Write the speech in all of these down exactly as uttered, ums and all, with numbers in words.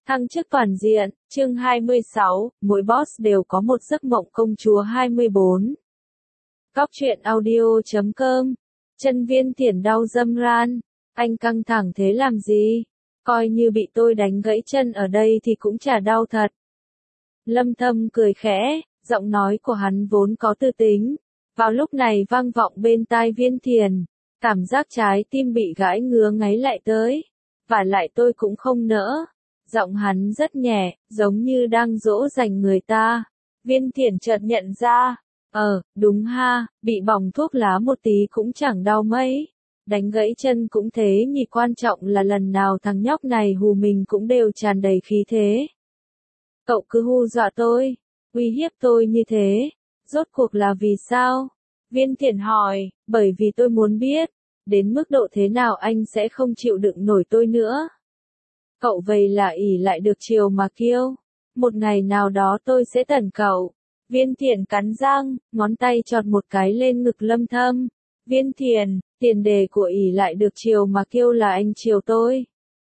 Thăng chức toàn diện, chương hai mươi sáu, mỗi boss đều có một giấc mộng công chúa hai mươi bốn. Góc truyện audio chấm com. Chân Viên Thiển đau dâm ran, anh căng thẳng thế làm gì? Coi như bị tôi đánh gãy chân ở đây thì cũng chả đau thật. Lâm Thâm cười khẽ, giọng nói của hắn vốn có tư tính. Vào lúc này vang vọng bên tai Viên Thiển, cảm giác trái tim bị gãi ngứa ngáy lại tới. Và lại tôi cũng không nỡ. Giọng hắn rất nhẹ, giống như đang dỗ dành người ta. Viên Thiển chợt nhận ra, ờ, đúng ha, bị bỏng thuốc lá một tí cũng chẳng đau mấy. Đánh gãy chân cũng thế nhỉ, quan trọng là lần nào thằng nhóc này hù mình cũng đều tràn đầy khí thế. Cậu cứ hù dọa tôi, uy hiếp tôi như thế, rốt cuộc là vì sao? Viên Thiển hỏi, bởi vì tôi muốn biết, đến mức độ thế nào anh sẽ không chịu đựng nổi tôi nữa. Cậu vậy là ỷ lại được chiều mà kiêu. Một ngày nào đó tôi sẽ tẩn cậu. Viên Thiển cắn răng, ngón tay chọt một cái lên ngực Lâm Thâm. Viên Thiển, tiền đề của ỷ lại được chiều mà kiêu là anh chiều tôi.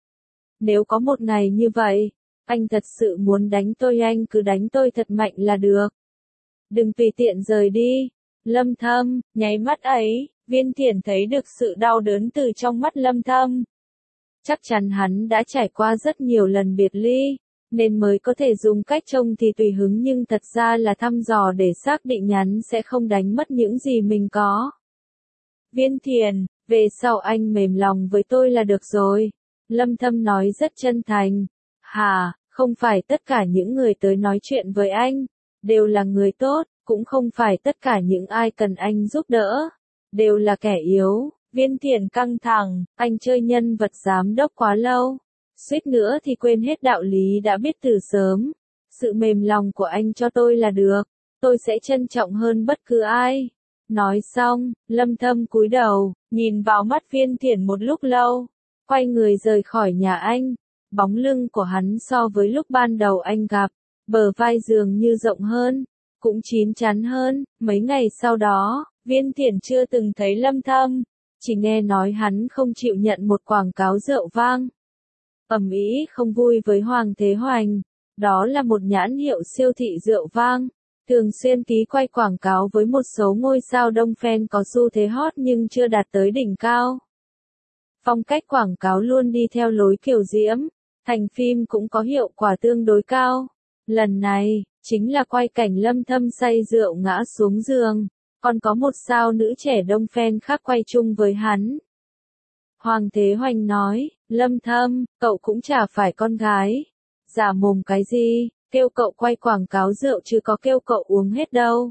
Nếu có một ngày như vậy, anh thật sự muốn đánh tôi, anh cứ đánh tôi thật mạnh là được. Đừng tùy tiện rời đi. Lâm Thâm, nháy mắt ấy, Viên Thiển thấy được sự đau đớn từ trong mắt Lâm Thâm. Chắc chắn hắn đã trải qua rất nhiều lần biệt ly, nên mới có thể dùng cách trông thì tùy hứng, nhưng thật ra là thăm dò để xác định hắn sẽ không đánh mất những gì mình có. Viên Thiển, về sau anh mềm lòng với tôi là được rồi. Lâm Thâm nói rất chân thành. Hà, không phải tất cả những người tới nói chuyện với anh đều là người tốt, cũng không phải tất cả những ai cần anh giúp đỡ đều là kẻ yếu. Viên Thiển căng thẳng, anh chơi nhân vật giám đốc quá lâu, suýt nữa thì quên hết đạo lý đã biết từ sớm. Sự mềm lòng của anh cho tôi là được, tôi sẽ trân trọng hơn bất cứ ai. Nói xong, Lâm Thâm cúi đầu, nhìn vào mắt Viên Thiển một lúc lâu, quay người rời khỏi nhà anh. Bóng lưng của hắn so với lúc ban đầu anh gặp, bờ vai dường như rộng hơn, cũng chín chắn hơn. Mấy ngày sau đó, Viên Thiển chưa từng thấy Lâm Thâm. Chỉ nghe nói hắn không chịu nhận một quảng cáo rượu vang. Ầm ĩ không vui với Hoàng Thế Hoành. Đó là một nhãn hiệu siêu thị rượu vang, thường xuyên ký quay quảng cáo với một số ngôi sao đông fan có xu thế hot nhưng chưa đạt tới đỉnh cao. Phong cách quảng cáo luôn đi theo lối kiểu diễm, thành phim cũng có hiệu quả tương đối cao. Lần này, chính là quay cảnh Lâm Thâm say rượu ngã xuống giường. Còn có một sao nữ trẻ đông fan khác quay chung với hắn. Hoàng Thế Hoành nói, Lâm Thâm, cậu cũng chả phải con gái. Giả mồm cái gì, kêu cậu quay quảng cáo rượu chứ có kêu cậu uống hết đâu.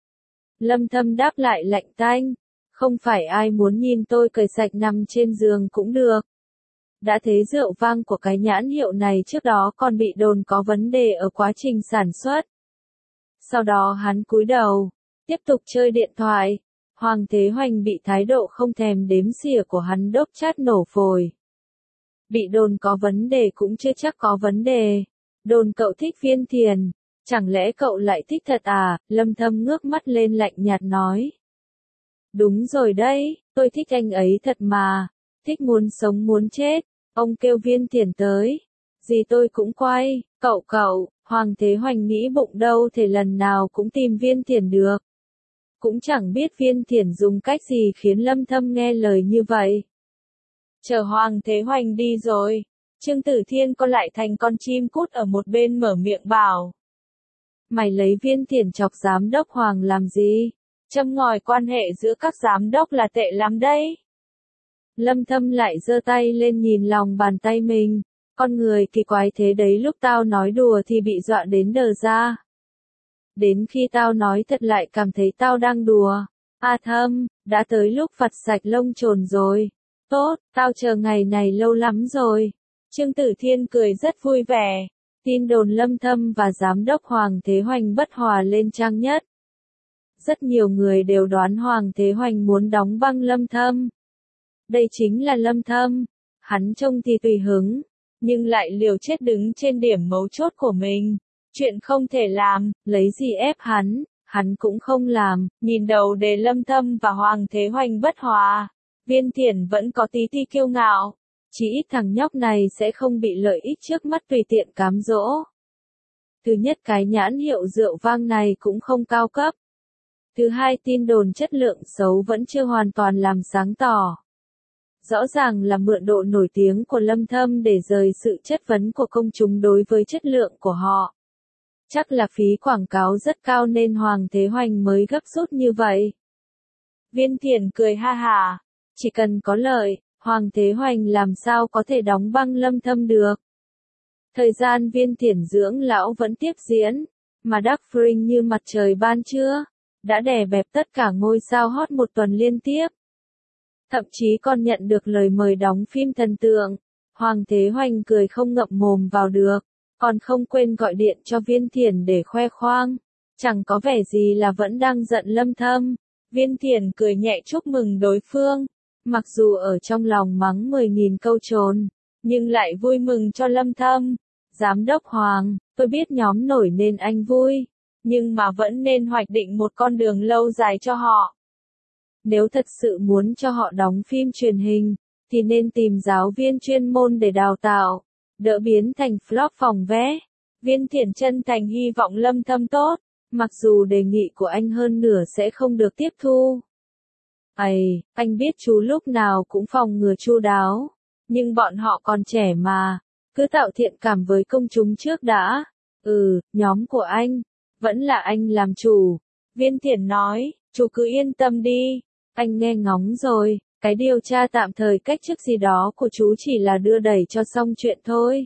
Lâm Thâm đáp lại lạnh tanh, không phải ai muốn nhìn tôi cởi sạch nằm trên giường cũng được. Đã thế rượu vang của cái nhãn hiệu này trước đó còn bị đồn có vấn đề ở quá trình sản xuất. Sau đó hắn cúi đầu, tiếp tục chơi điện thoại. Hoàng Thế Hoành bị thái độ không thèm đếm xỉa của hắn đốc chát nổ phổi. Bị đồn có vấn đề cũng chưa chắc có vấn đề. Đồn cậu thích Viên Thiển, chẳng lẽ cậu lại thích thật à? Lâm Thâm ngước mắt lên lạnh nhạt nói. Đúng rồi đấy, tôi thích anh ấy thật mà, thích muốn sống muốn chết. Ông kêu Viên Thiển tới, gì tôi cũng quay. Cậu cậu, Hoàng Thế Hoành nghĩ bụng đâu thể lần nào cũng tìm Viên Thiển được. Cũng chẳng biết Viên Thiển dùng cách gì khiến Lâm Thâm nghe lời như vậy. Chờ Hoàng Thế Hoành đi rồi, Trương Tử Thiên co lại thành con chim cút ở một bên mở miệng bảo. Mày lấy Viên Thiển chọc giám đốc Hoàng làm gì? Châm ngòi quan hệ giữa các giám đốc là tệ lắm đấy. Lâm Thâm lại giơ tay lên nhìn lòng bàn tay mình. Con người kỳ quái thế đấy, lúc tao nói đùa thì bị dọa đến đờ ra. Đến khi tao nói thật lại cảm thấy tao đang đùa. A Thâm, đã tới lúc phạt sạch lông chồn rồi. Tốt, tao chờ ngày này lâu lắm rồi. Trương Tử Thiên cười rất vui vẻ. Tin đồn Lâm Thâm và giám đốc Hoàng Thế Hoành bất hòa lên trang nhất. Rất nhiều người đều đoán Hoàng Thế Hoành muốn đóng băng Lâm Thâm. Đây chính là Lâm Thâm. Hắn trông thì tùy hứng, nhưng lại liều chết đứng trên điểm mấu chốt của mình. Chuyện không thể làm, lấy gì ép hắn, hắn cũng không làm. Nhìn đầu đề Lâm Thâm và Hoàng Thế Hoành bất hòa, Viên Thiển vẫn có tí tí kiêu ngạo. Chỉ ít thằng nhóc này sẽ không bị lợi ích trước mắt tùy tiện cám dỗ. Thứ nhất, cái nhãn hiệu rượu vang này cũng không cao cấp. Thứ hai, tin đồn chất lượng xấu vẫn chưa hoàn toàn làm sáng tỏ. Rõ ràng là mượn độ nổi tiếng của Lâm Thâm để rời sự chất vấn của công chúng đối với chất lượng của họ. Chắc là phí quảng cáo rất cao nên Hoàng Thế Hoành mới gấp rút như vậy. Viên Thiển cười ha hả, chỉ cần có lợi, Hoàng Thế Hoành làm sao có thể đóng băng Lâm Thâm được. Thời gian Viên Thiển dưỡng lão vẫn tiếp diễn, mà Dark Spring như mặt trời ban trưa, đã đè bẹp tất cả ngôi sao hot một tuần liên tiếp. Thậm chí còn nhận được lời mời đóng phim thần tượng. Hoàng Thế Hoành cười không ngậm mồm vào được, còn không quên gọi điện cho Viên Thiển để khoe khoang. Chẳng có vẻ gì là vẫn đang giận Lâm Thâm. Viên Thiển cười nhẹ chúc mừng đối phương, mặc dù ở trong lòng mắng mười nghìn câu trồn, nhưng lại vui mừng cho Lâm Thâm. Giám đốc Hoàng, tôi biết nhóm nổi nên anh vui, nhưng mà vẫn nên hoạch định một con đường lâu dài cho họ. Nếu thật sự muốn cho họ đóng phim truyền hình, thì nên tìm giáo viên chuyên môn để đào tạo, đỡ biến thành flop phòng vé. Viên Thiển chân thành hy vọng Lâm Thâm tốt, mặc dù đề nghị của anh hơn nửa sẽ không được tiếp thu. Ây, anh biết chú lúc nào cũng phòng ngừa chu đáo, nhưng bọn họ còn trẻ mà, cứ tạo thiện cảm với công chúng trước đã. Ừ, nhóm của anh, vẫn là anh làm chủ. Viên Thiển nói, chú cứ yên tâm đi, anh nghe ngóng rồi, cái điều tra tạm thời cách chức gì đó của chú chỉ là đưa đẩy cho xong chuyện thôi.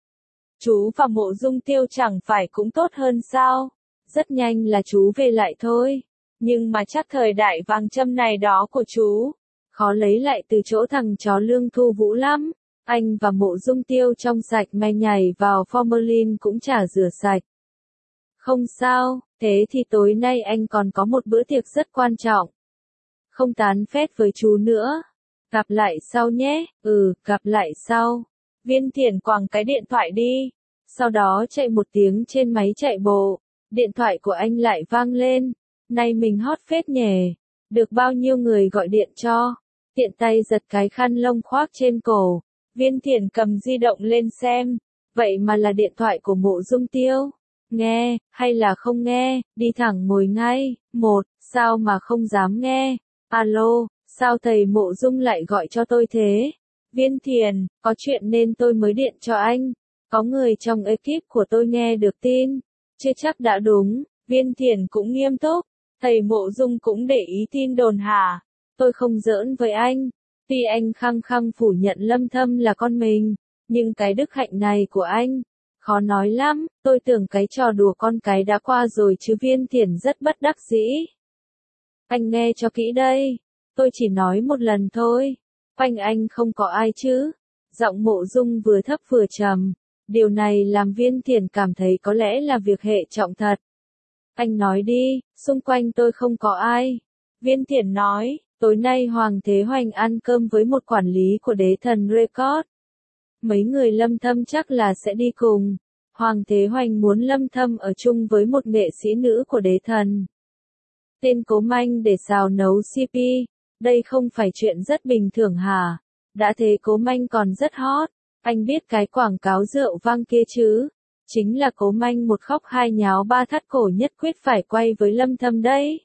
Chú và Mộ Dung Tiêu chẳng phải cũng tốt hơn sao? Rất nhanh là chú về lại thôi. Nhưng mà chắc thời đại vàng châm này đó của chú, khó lấy lại từ chỗ thằng chó Lương Thu Vũ lắm. Anh và Mộ Dung Tiêu trong sạch may nhảy vào formalin cũng chả rửa sạch. Không sao, thế thì tối nay anh còn có một bữa tiệc rất quan trọng. Không tán phét với chú nữa. Gặp lại sau nhé. Ừ, gặp lại sau. Viên Thiển quẳng cái điện thoại đi. Sau đó chạy một tiếng trên máy chạy bộ. Điện thoại của anh lại vang lên. Nay mình hot phết nhỉ. Được bao nhiêu người gọi điện cho. Tiện tay giật cái khăn lông khoác trên cổ. Viên Thiển cầm di động lên xem. Vậy mà là điện thoại của Mộ Dung Tiêu. Nghe, hay là không nghe, đi thẳng ngồi ngay. Một, sao mà không dám nghe. Alo, sao thầy Mộ Dung lại gọi cho tôi thế? Viên Thiển, có chuyện nên tôi mới điện cho anh. Có người trong ekip của tôi nghe được tin. Chưa chắc đã đúng. Viên Thiển cũng nghiêm túc. Thầy Mộ Dung cũng để ý tin đồn hả? Tôi không giỡn với anh. Tuy anh khăng khăng phủ nhận Lâm Thâm là con mình, nhưng cái đức hạnh này của anh, khó nói lắm. Tôi tưởng cái trò đùa con cái đã qua rồi chứ. Viên Thiển rất bất đắc dĩ. Anh nghe cho kỹ đây. Tôi chỉ nói một lần thôi. Quanh anh không có ai chứ? Giọng Mộ Dung vừa thấp vừa trầm. Điều này làm Viên Thiển cảm thấy có lẽ là việc hệ trọng thật. Anh nói đi, xung quanh tôi không có ai. Viên Thiển nói, tối nay Hoàng Thế Hoành ăn cơm với một quản lý của Đế Thần Record. Mấy người Lâm Thâm chắc là sẽ đi cùng. Hoàng Thế Hoành muốn Lâm Thâm ở chung với một nghệ sĩ nữ của Đế Thần. Tên Cố Manh để xào nấu xê pê, đây không phải chuyện rất bình thường hả? Đã thế Cố Manh còn rất hot. Anh biết cái quảng cáo rượu vang kia chứ? Chính là Cố Manh một khóc hai nháo ba thắt cổ nhất quyết phải quay với Lâm Thâm đấy.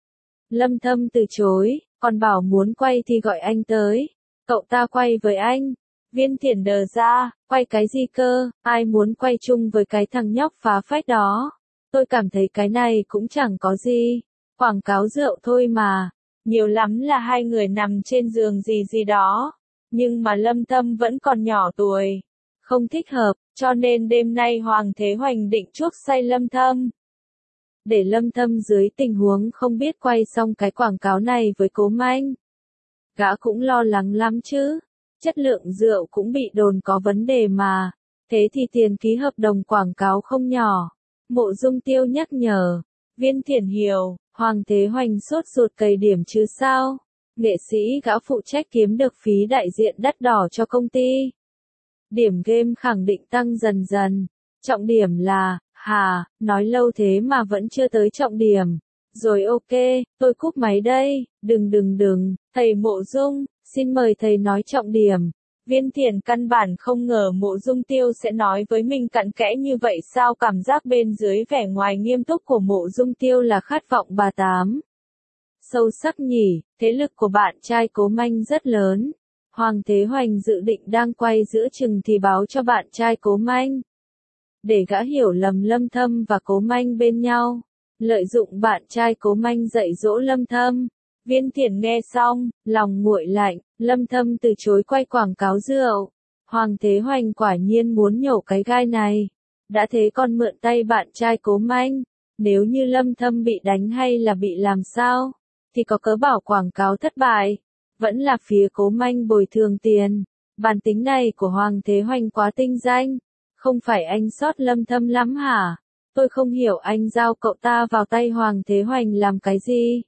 Lâm Thâm từ chối, còn bảo muốn quay thì gọi anh tới. Cậu ta quay với anh. Viên Thiển đờ ra, quay cái gì cơ, ai muốn quay chung với cái thằng nhóc phá phách đó. Tôi cảm thấy cái này cũng chẳng có gì. Quảng cáo rượu thôi mà. Nhiều lắm là hai người nằm trên giường gì gì đó. Nhưng mà Lâm Thâm vẫn còn nhỏ tuổi. Không thích hợp, cho nên đêm nay Hoàng Thế Hoành định chuốc say Lâm Thâm. Để Lâm Thâm dưới tình huống không biết quay xong cái quảng cáo này với Cố Manh. Gã cũng lo lắng lắm chứ. Chất lượng rượu cũng bị đồn có vấn đề mà. Thế thì tiền ký hợp đồng quảng cáo không nhỏ. Mộ Dung Tiêu nhắc nhở. Viên Thiển hiểu, Hoàng Thế Hoành sốt ruột cày điểm chứ sao. Nghệ sĩ gã phụ trách kiếm được phí đại diện đắt đỏ cho công ty. Điểm game khẳng định tăng dần dần. Trọng điểm là, hà, nói lâu thế mà vẫn chưa tới trọng điểm. Rồi ok, tôi cúp máy đây, đừng đừng đừng, thầy Mộ Dung, xin mời thầy nói trọng điểm. Viên Thiển căn bản không ngờ Mộ Dung Tiêu sẽ nói với mình cặn kẽ như vậy sao, cảm giác bên dưới vẻ ngoài nghiêm túc của Mộ Dung Tiêu là khát vọng bà tám. Sâu sắc nhỉ, thế lực của bạn trai Cố Manh rất lớn. Hoàng Thế Hoành dự định đang quay giữa chừng thì báo cho bạn trai Cố Manh. Để gã hiểu lầm Lâm Thâm và Cố Manh bên nhau. Lợi dụng bạn trai Cố Manh dạy dỗ Lâm Thâm. Viên Thiển nghe xong, lòng nguội lạnh, Lâm Thâm từ chối quay quảng cáo rượu. Hoàng Thế Hoành quả nhiên muốn nhổ cái gai này. Đã thế còn mượn tay bạn trai Cố Manh. Nếu như Lâm Thâm bị đánh hay là bị làm sao, thì có cớ bảo quảng cáo thất bại. Vẫn là phía Cố Manh bồi thường tiền. Bản tính này của Hoàng Thế Hoành quá tinh danh. Không phải anh sót Lâm Thâm lắm hả? Tôi không hiểu anh giao cậu ta vào tay Hoàng Thế Hoành làm cái gì?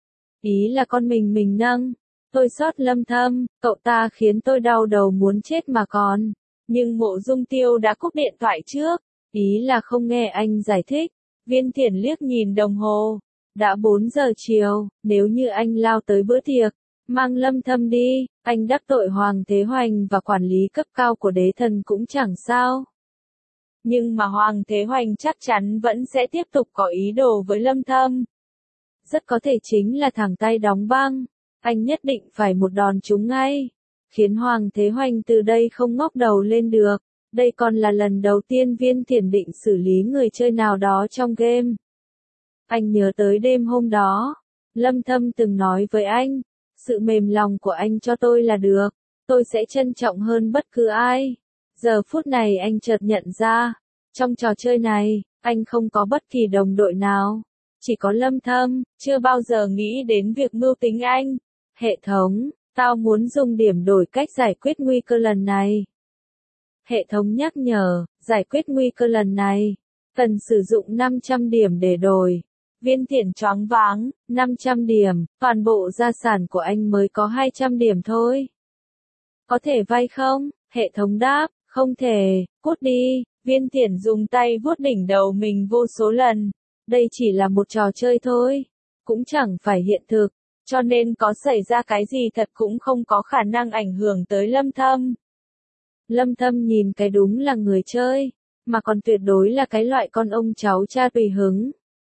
Ý là con mình mình nâng. Tôi sót Lâm Thâm, cậu ta khiến tôi đau đầu muốn chết mà còn. Nhưng Mộ Dung Tiêu đã cúp điện thoại trước. Ý là không nghe anh giải thích. Viên Thiển liếc nhìn đồng hồ. Đã bốn giờ chiều, nếu như anh lao tới bữa tiệc, mang Lâm Thâm đi, anh đắc tội Hoàng Thế Hoành và quản lý cấp cao của đế thần cũng chẳng sao. Nhưng mà Hoàng Thế Hoành chắc chắn vẫn sẽ tiếp tục có ý đồ với Lâm Thâm. Rất có thể chính là thẳng tay đóng băng. Anh nhất định phải một đòn trúng ngay. Khiến Hoàng Thế Hoành từ đây không ngóc đầu lên được. Đây còn là lần đầu tiên Viên Thiển định xử lý người chơi nào đó trong game. Anh nhớ tới đêm hôm đó. Lâm Thâm từng nói với anh. Sự mềm lòng của anh cho tôi là được. Tôi sẽ trân trọng hơn bất cứ ai. Giờ phút này anh chợt nhận ra. Trong trò chơi này, anh không có bất kỳ đồng đội nào. Chỉ có Lâm Thâm, chưa bao giờ nghĩ đến việc mưu tính anh. Hệ thống, tao muốn dùng điểm đổi cách giải quyết nguy cơ lần này. Hệ thống nhắc nhở, giải quyết nguy cơ lần này. Cần sử dụng năm trăm điểm để đổi. Viên Thiển choáng váng, năm trăm điểm, toàn bộ gia sản của anh mới có hai trăm điểm thôi. Có thể vay không? Hệ thống đáp, không thể, cút đi. Viên Thiển dùng tay vuốt đỉnh đầu mình vô số lần. Đây chỉ là một trò chơi thôi. Cũng chẳng phải hiện thực. Cho nên có xảy ra cái gì thật cũng không có khả năng ảnh hưởng tới Lâm Thâm. Lâm Thâm nhìn cái đúng là người chơi. Mà còn tuyệt đối là cái loại con ông cháu cha tùy hứng.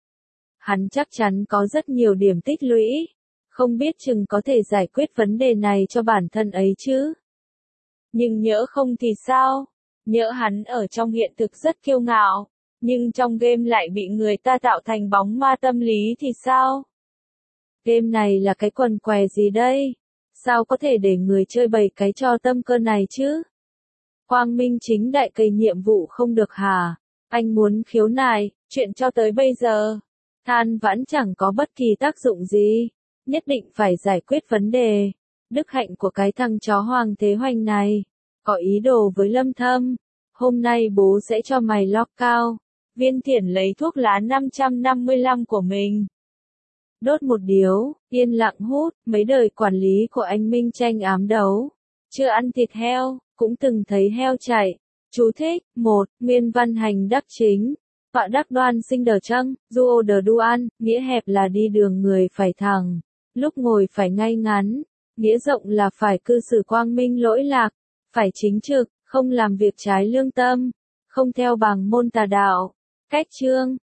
Hắn chắc chắn có rất nhiều điểm tích lũy. Không biết chừng có thể giải quyết vấn đề này cho bản thân ấy chứ. Nhưng nhỡ không thì sao? Nhỡ hắn ở trong hiện thực rất kiêu ngạo. Nhưng trong game lại bị người ta tạo thành bóng ma tâm lý thì sao? Game này là cái quần què gì đây? Sao có thể để người chơi bày cái trò tâm cơ này chứ? Quang Minh chính đại cây nhiệm vụ không được hả? Anh muốn khiếu nại, chuyện cho tới bây giờ. Than vãn chẳng có bất kỳ tác dụng gì. Nhất định phải giải quyết vấn đề. Đức hạnh của cái thằng chó Hoàng Thế Hoành này. Có ý đồ với Lâm Thâm. Hôm nay bố sẽ cho mày lock cao. Viên Thiển lấy thuốc lá năm trăm năm mươi lăm của mình. Đốt một điếu, yên lặng hút, mấy đời quản lý của anh Minh tranh ám đấu. Chưa ăn thịt heo, cũng từng thấy heo chạy. Chú thích, một, Nguyên văn hành đắc chính. Tọa đắc đoan sinh đờ trăng, duo đờ đoan, nghĩa hẹp là đi đường người phải thẳng. Lúc ngồi phải ngay ngắn. Nghĩa rộng là phải cư xử quang minh lỗi lạc. Phải chính trực, không làm việc trái lương tâm. Không theo bằng môn tà đạo. Cách chương,